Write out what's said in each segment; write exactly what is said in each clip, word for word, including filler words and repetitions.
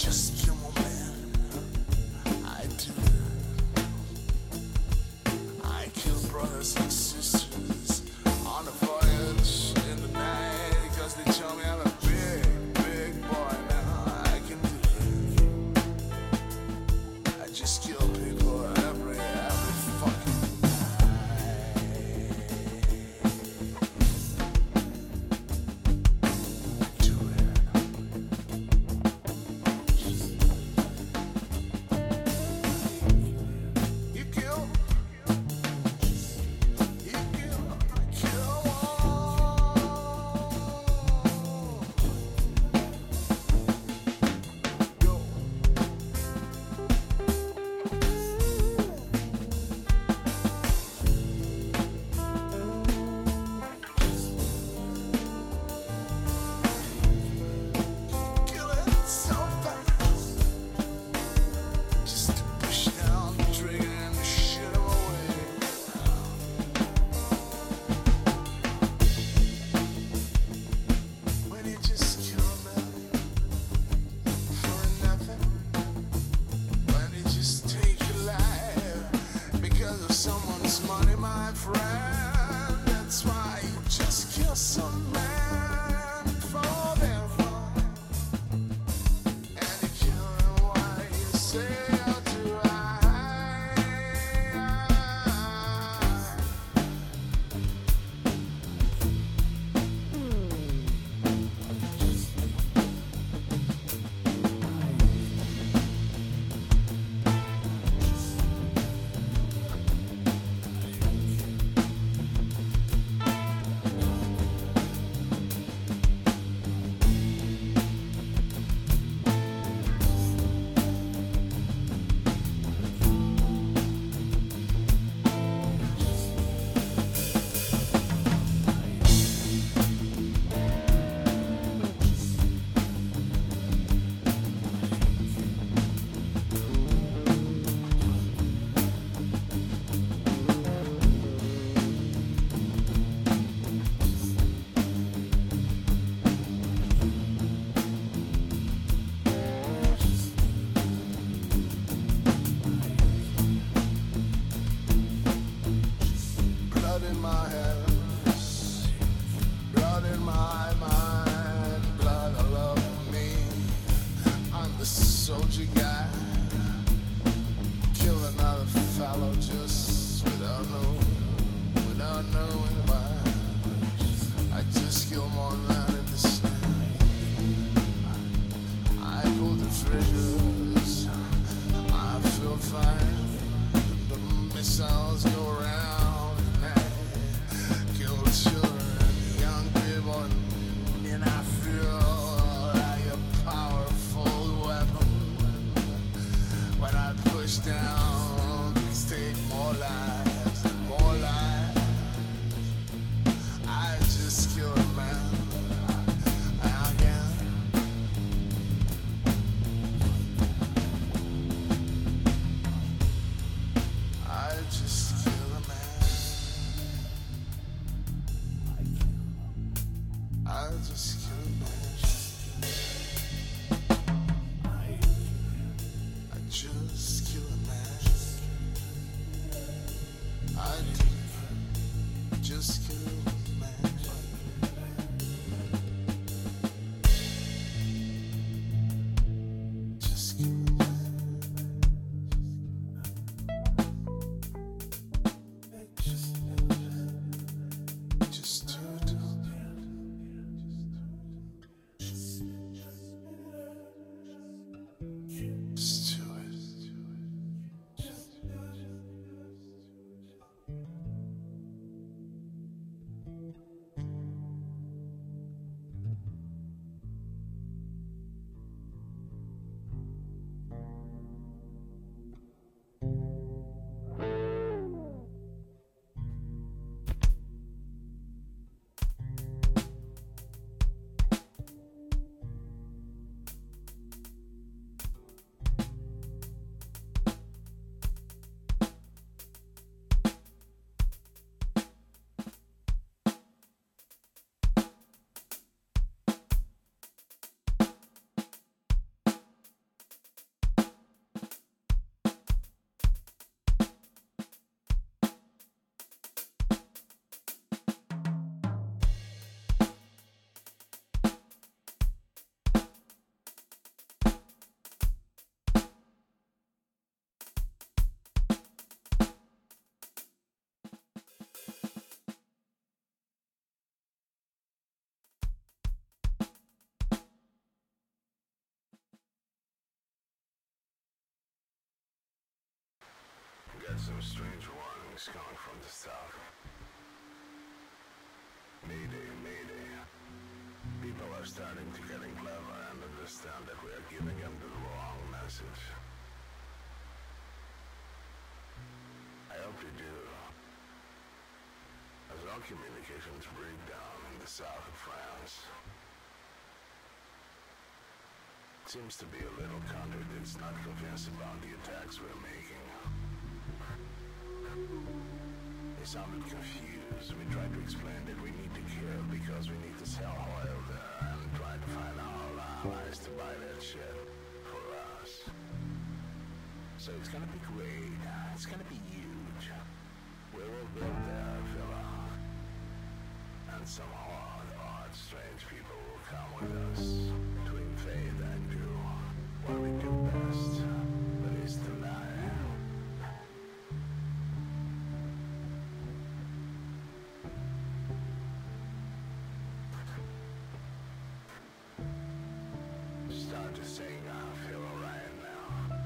just kill more men. I do. I kill brothers and sisters on the voyage in the night, cause they tell me I'm a big, big boy now. I can do it. I just kill people every, every fucking someone's money, my friend. That's why you just kill some man for their fun. And you kill them while you say, how do I? Blood in my hands, blood in my mind, blood all over me. I'm the soldier guy, kill another fellow just without knowing, without knowing why. I just kill more than in the night. I pull the triggers, I feel fine. The missiles go around. And I feel like a powerful weapon. When I push down, please take more lives and more lives. I just kill a man. some strange warnings coming from the south. Mayday, mayday. People are starting to getting clever and understand that we are giving them the wrong message. I hope you do. As all communications break down in the south of France, it seems to be a little country that's not convinced about the attacks we're making. They sounded confused. We tried to explain that we need to kill because we need to sell oil there and try to find our allies to buy that shit for us. So it's gonna be great. It's gonna be huge. We will build there, fella. And some odd, odd, strange people will come with us to invade and do what we do best, that is to lie. Start to sing, I feel alright now.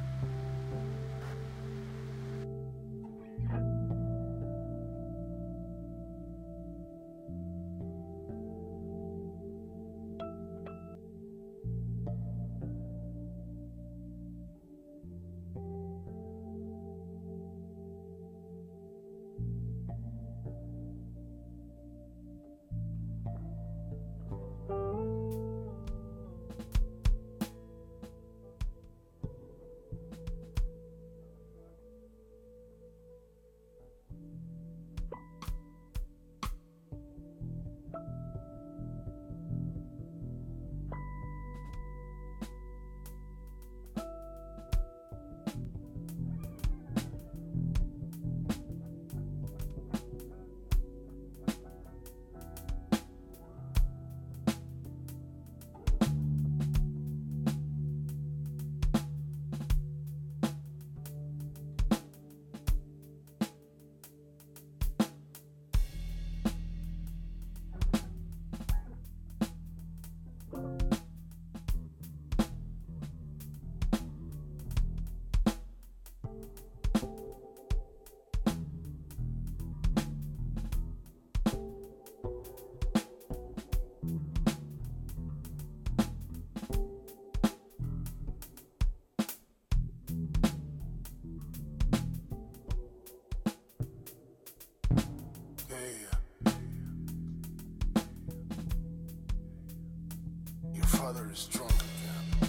Your father is drunk again.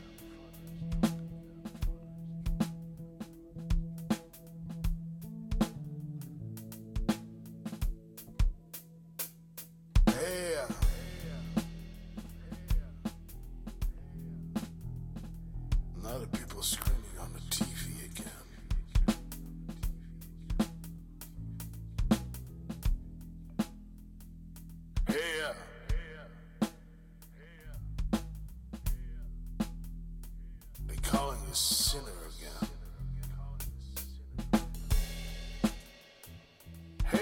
Hey, now the people screaming on the T V again. Hey, they calling you sinner again. Hey,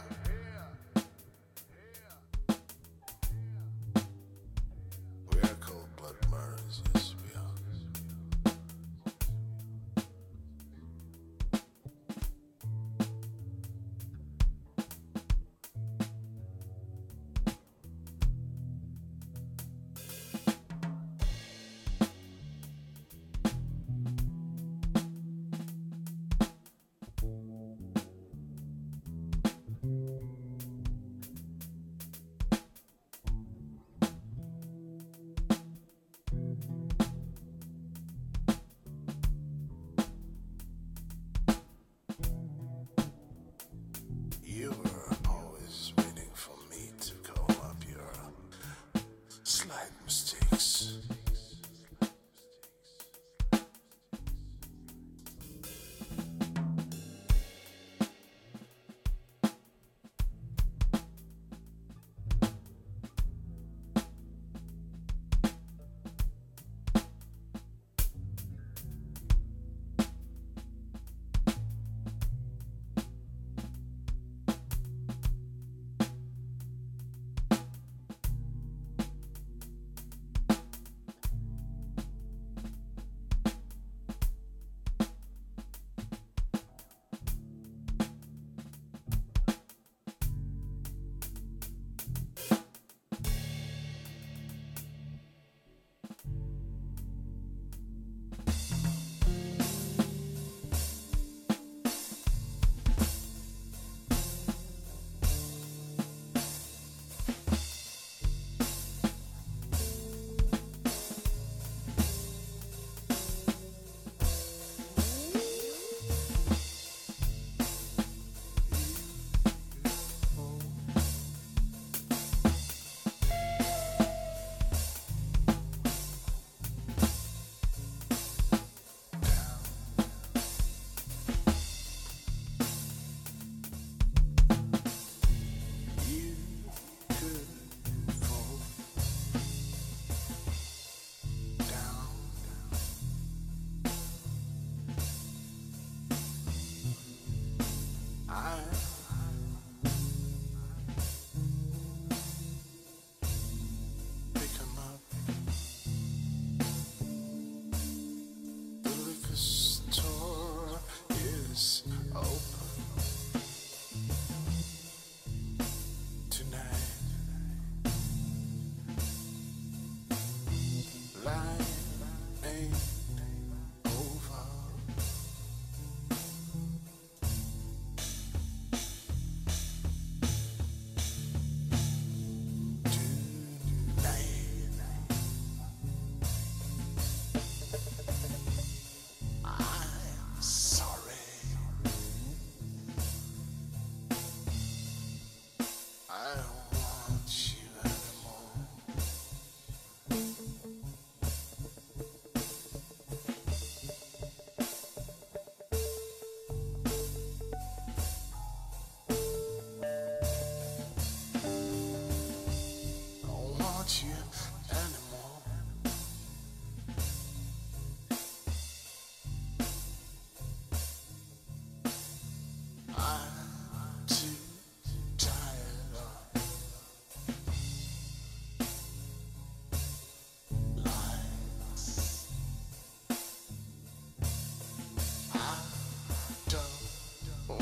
we are cold-blood murderers, yes, we are.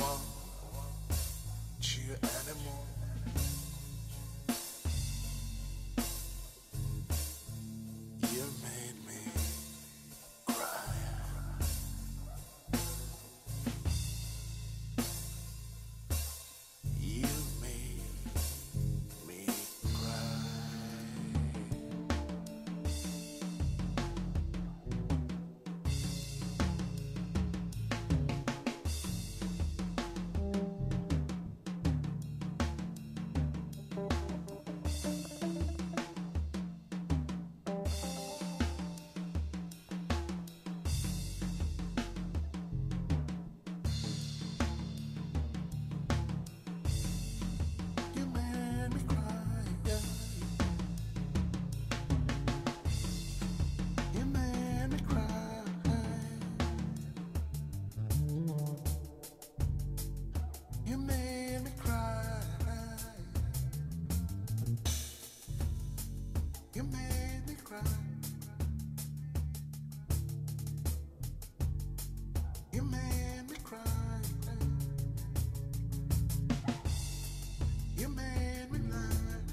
want you anymore. You made me cry. You made me cry. You made me cry, yeah. You made me cry. You made me cry. You made me cry. You made me cry. You made me lie.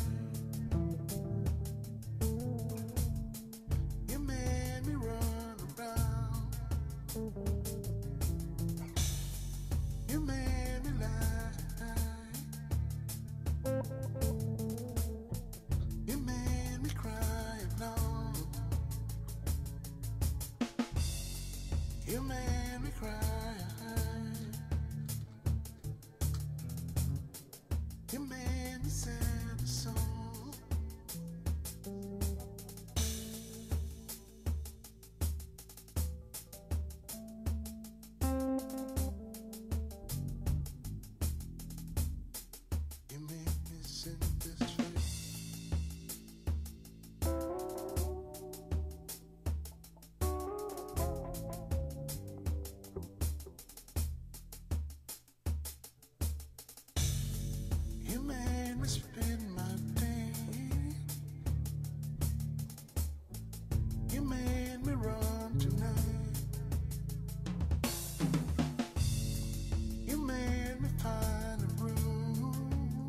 You made me run around. You made me lie. You made me cry alone. You made me cry. You made me sing a song. You made me sing this track. You made me spend my day. You made me run tonight. You made me find a room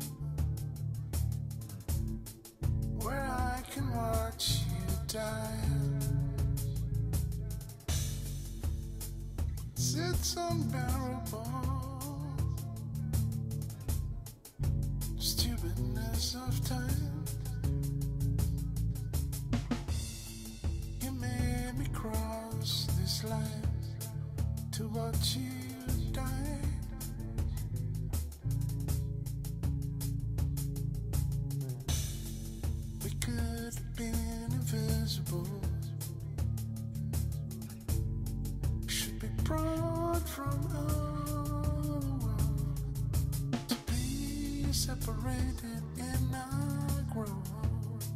where I can watch you die. It's unbearable. Stupidness of time. You made me cross this line to watch you die. We could have been invisible. Should be brought from our world to be separated in our growth,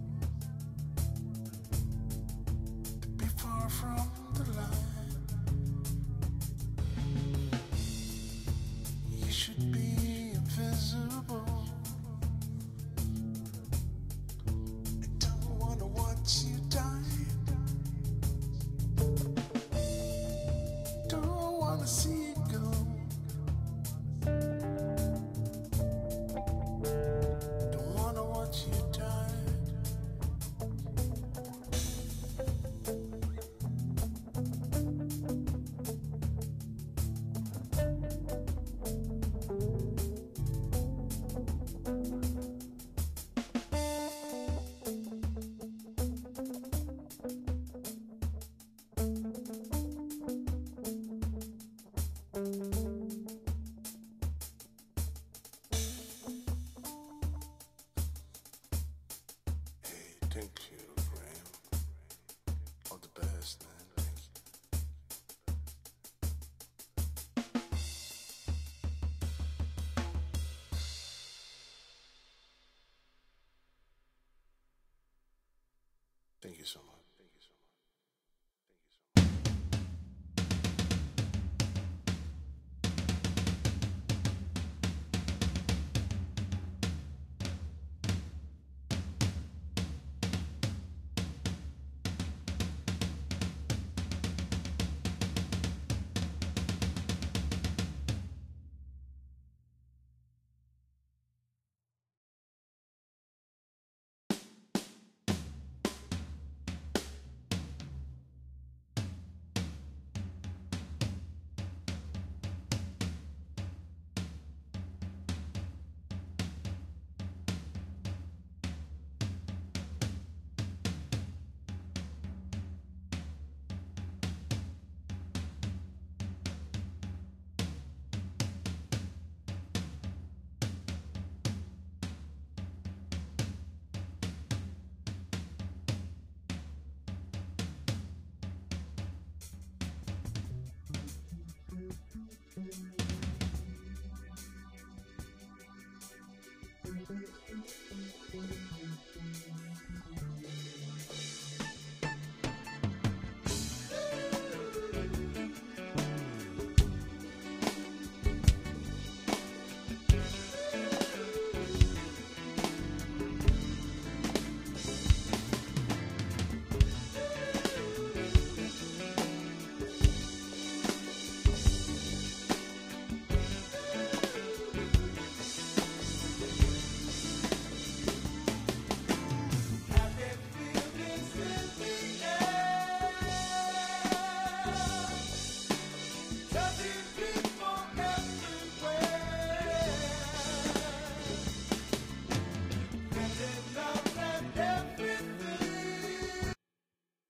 to be far from the line. You should be invisible. I don't wanna watch you die. Don't wanna see you go. Don't wanna watch you die. Hey, thank you, Graham. All the best, man. Thank you. Thank you so much.